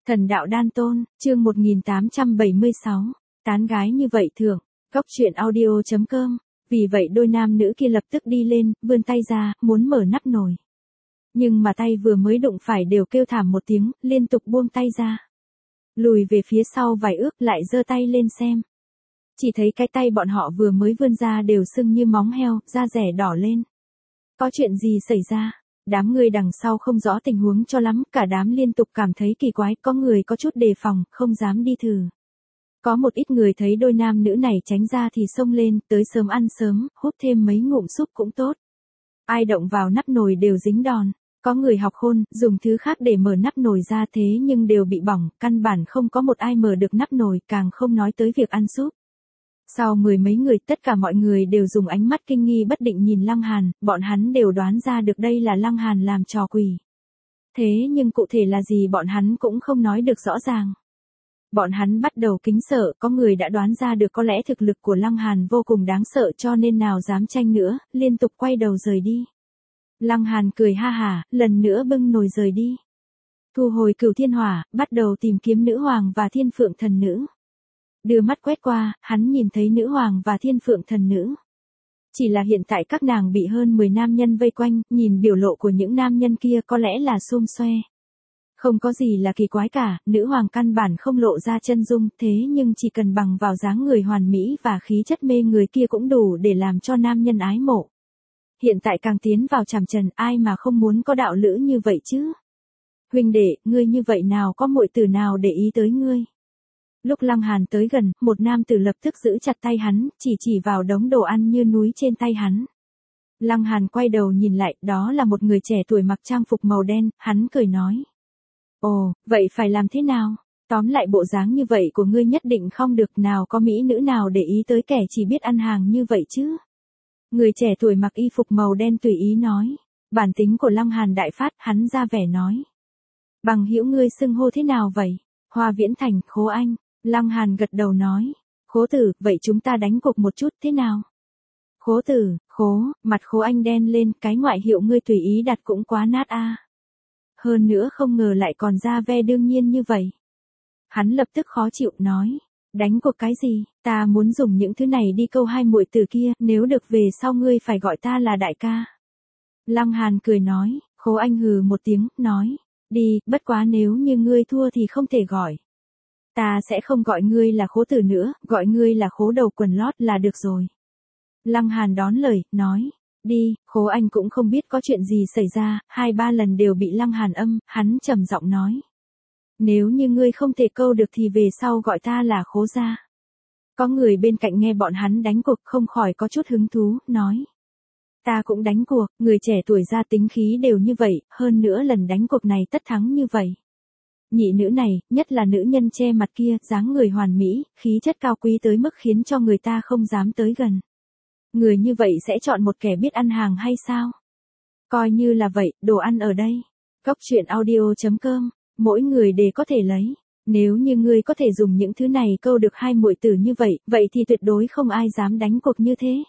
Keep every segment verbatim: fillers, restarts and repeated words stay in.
Thần đạo đan tôn, chương một nghìn tám trăm bảy mươi sáu, tán gái như vậy thưởng, góc truyện audio chấm com, vì vậy đôi nam nữ kia lập tức đi lên, vươn tay ra, muốn mở nắp nồi. Nhưng mà tay vừa mới đụng phải đều kêu thảm một tiếng, liên tục buông tay ra. Lùi về phía sau vài ước lại giơ tay lên xem. Chỉ thấy cái tay bọn họ vừa mới vươn ra đều sưng như móng heo, da rẻ đỏ lên. Có chuyện gì xảy ra? Đám người đằng sau không rõ tình huống cho lắm, cả đám liên tục cảm thấy kỳ quái, có người có chút đề phòng, không dám đi thử. Có một ít người thấy đôi nam nữ này tránh ra thì xông lên, tới sớm ăn sớm, hút thêm mấy ngụm súp cũng tốt. Ai động vào nắp nồi đều dính đòn. Có người học khôn, dùng thứ khác để mở nắp nồi ra thế nhưng đều bị bỏng, căn bản không có một ai mở được nắp nồi, càng không nói tới việc ăn súp. Sau mười mấy người, tất cả mọi người đều dùng ánh mắt kinh nghi bất định nhìn Lăng Hàn, bọn hắn đều đoán ra được đây là Lăng Hàn làm trò quỷ. Thế nhưng cụ thể là gì bọn hắn cũng không nói được rõ ràng. Bọn hắn bắt đầu kính sợ, có người đã đoán ra được có lẽ thực lực của Lăng Hàn vô cùng đáng sợ cho nên nào dám tranh nữa, liên tục quay đầu rời đi. Lăng Hàn cười ha hả, lần nữa bưng nồi rời đi. Thu hồi Cửu Thiên Hỏa, bắt đầu tìm kiếm nữ hoàng và thiên phượng thần nữ. Đưa mắt quét qua, hắn nhìn thấy nữ hoàng và thiên phượng thần nữ. Chỉ là hiện tại các nàng bị hơn mười nam nhân vây quanh, nhìn biểu lộ của những nam nhân kia có lẽ là xôm xoe. Không có gì là kỳ quái cả, nữ hoàng căn bản không lộ ra chân dung, thế nhưng chỉ cần bằng vào dáng người hoàn mỹ và khí chất mê người kia cũng đủ để làm cho nam nhân ái mộ. Hiện tại càng tiến vào tràm trần, ai mà không muốn có đạo lữ như vậy chứ? Huynh đệ, ngươi như vậy nào có muội tử nào để ý tới ngươi? Lúc Lăng Hàn tới gần, một nam tử lập tức giữ chặt tay hắn, chỉ chỉ vào đống đồ ăn như núi trên tay hắn. Lăng Hàn quay đầu nhìn lại, đó là một người trẻ tuổi mặc trang phục màu đen, hắn cười nói. Ồ, vậy phải làm thế nào? Tóm lại bộ dáng như vậy của ngươi nhất định không được, nào có mỹ nữ nào để ý tới kẻ chỉ biết ăn hàng như vậy chứ? Người trẻ tuổi mặc y phục màu đen tùy ý nói. Bản tính của Lăng Hàn đại phát, hắn ra vẻ nói. Bằng hữu ngươi xưng hô thế nào vậy? Hoa Viễn Thành, Khố Anh. Lăng Hàn gật đầu nói. Khố tử, vậy chúng ta đánh cuộc một chút thế nào? Khố tử, khố, mặt Khố Anh đen lên, cái ngoại hiệu ngươi tùy ý đặt cũng quá nát a. Hơn nữa không ngờ lại còn ra ve đương nhiên như vậy. Hắn lập tức khó chịu nói. Đánh cuộc cái gì, ta muốn dùng những thứ này đi câu hai muội tử kia, nếu được về sau ngươi phải gọi ta là đại ca. Lăng Hàn cười nói, Khố Anh hừ một tiếng, nói, đi, bất quá nếu như ngươi thua thì không thể gọi. Ta sẽ không gọi ngươi là Khố tử nữa, gọi ngươi là Khố đầu quần lót là được rồi. Lăng Hàn đón lời, nói, đi, Khố Anh cũng không biết có chuyện gì xảy ra, hai ba lần đều bị Lăng Hàn âm, hắn trầm giọng nói. Nếu như ngươi không thể câu được thì về sau gọi ta là Khố gia. Có người bên cạnh nghe bọn hắn đánh cuộc không khỏi có chút hứng thú, nói. Ta cũng đánh cuộc, người trẻ tuổi ra tính khí đều như vậy, hơn nữa lần đánh cuộc này tất thắng như vậy. Nhị nữ này, nhất là nữ nhân che mặt kia, dáng người hoàn mỹ, khí chất cao quý tới mức khiến cho người ta không dám tới gần. Người như vậy sẽ chọn một kẻ biết ăn hàng hay sao? Coi như là vậy, đồ ăn ở đây. Góc truyện audio chấm com. Mỗi người đều có thể lấy. Nếu như ngươi có thể dùng những thứ này câu được hai muội tử như vậy, vậy thì tuyệt đối không ai dám đánh cuộc như thế.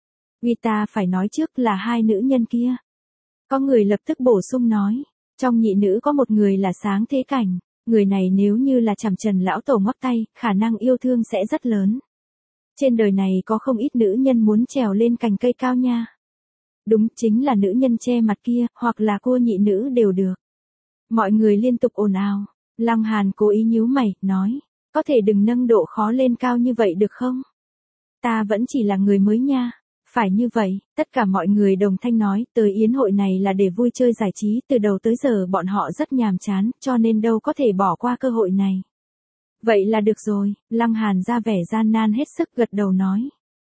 Vì ta phải nói trước là hai nữ nhân kia. Có người lập tức bổ sung nói. Trong nhị nữ có một người là Sáng Thế Cảnh. Người này nếu như là Trảm Trần lão tổ ngoắc tay, khả năng yêu thương sẽ rất lớn. Trên đời này có không ít nữ nhân muốn trèo lên cành cây cao nha. Đúng, chính là nữ nhân che mặt kia, hoặc là cô nhị nữ đều được. Mọi người liên tục ồn ào. Lăng Hàn cố ý nhíu mày, nói. Có thể đừng nâng độ khó lên cao như vậy được không? Ta vẫn chỉ là người mới nha. Phải như vậy, tất cả mọi người đồng thanh nói, tới yến hội này là để vui chơi giải trí, từ đầu tới giờ bọn họ rất nhàm chán, cho nên đâu có thể bỏ qua cơ hội này. Vậy là được rồi, Lăng Hàn ra vẻ gian nan hết sức gật đầu nói.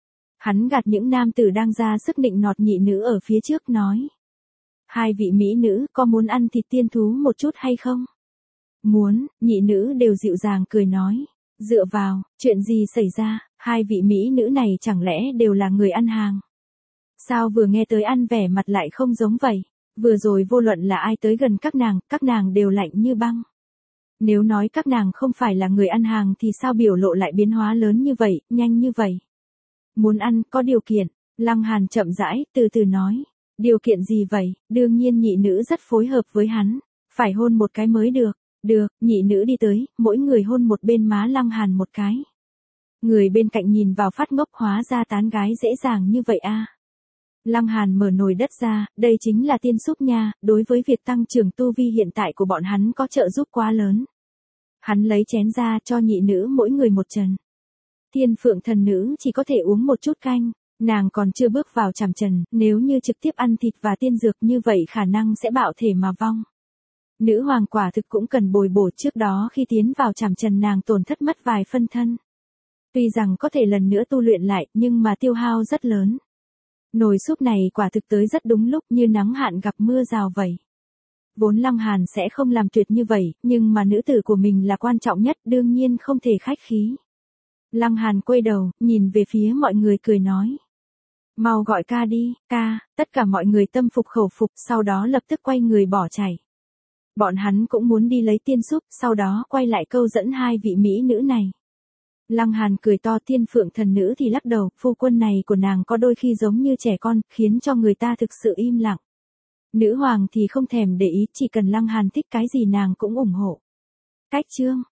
Hắn gạt những nam tử đang ra sức nịnh nọt nhị nữ ở phía trước nói. Hai vị mỹ nữ có muốn ăn thịt tiên thú một chút hay không? Muốn, nhị nữ đều dịu dàng cười nói. Dựa vào, chuyện gì xảy ra, hai vị mỹ nữ này chẳng lẽ đều là người ăn hàng? Sao vừa nghe tới ăn vẻ mặt lại không giống vậy? Vừa rồi vô luận là ai tới gần các nàng, các nàng đều lạnh như băng. Nếu nói các nàng không phải là người ăn hàng thì sao biểu lộ lại biến hóa lớn như vậy, nhanh như vậy? Muốn ăn, có điều kiện. Lăng Hàn chậm rãi, từ từ nói. Điều kiện gì vậy? Đương nhiên nhị nữ rất phối hợp với hắn. Phải hôn một cái mới được. Được, nhị nữ đi tới, mỗi người hôn một bên má Lăng Hàn một cái. Người bên cạnh nhìn vào phát ngốc, hóa ra tán gái dễ dàng như vậy a. Lăng Hàn mở nồi đất ra, đây chính là tiên súp nha, đối với việc tăng trưởng tu vi hiện tại của bọn hắn có trợ giúp quá lớn. Hắn lấy chén ra cho nhị nữ mỗi người một trần. Thiên Phượng thần nữ chỉ có thể uống một chút canh, nàng còn chưa bước vào chảm trần, nếu như trực tiếp ăn thịt và tiên dược như vậy khả năng sẽ bạo thể mà vong. Nữ hoàng quả thực cũng cần bồi bổ, trước đó khi tiến vào chảm trần nàng tổn thất mất vài phân thân. Tuy rằng có thể lần nữa tu luyện lại, nhưng mà tiêu hao rất lớn. Nồi súp này quả thực tới rất đúng lúc, như nắng hạn gặp mưa rào vậy. Vốn Lăng Hàn sẽ không làm tuyệt như vậy, nhưng mà nữ tử của mình là quan trọng nhất, đương nhiên không thể khách khí. Lăng Hàn quay đầu, nhìn về phía mọi người cười nói. Mau gọi ca đi, ca, tất cả mọi người tâm phục khẩu phục, sau đó lập tức quay người bỏ chạy. Bọn hắn cũng muốn đi lấy tiên súp, sau đó quay lại câu dẫn hai vị mỹ nữ này. Lăng Hàn cười to, Thiên Phượng thần nữ thì lắc đầu, phu quân này của nàng có đôi khi giống như trẻ con, khiến cho người ta thực sự im lặng. Nữ hoàng thì không thèm để ý, chỉ cần Lăng Hàn thích cái gì nàng cũng ủng hộ. Cách chương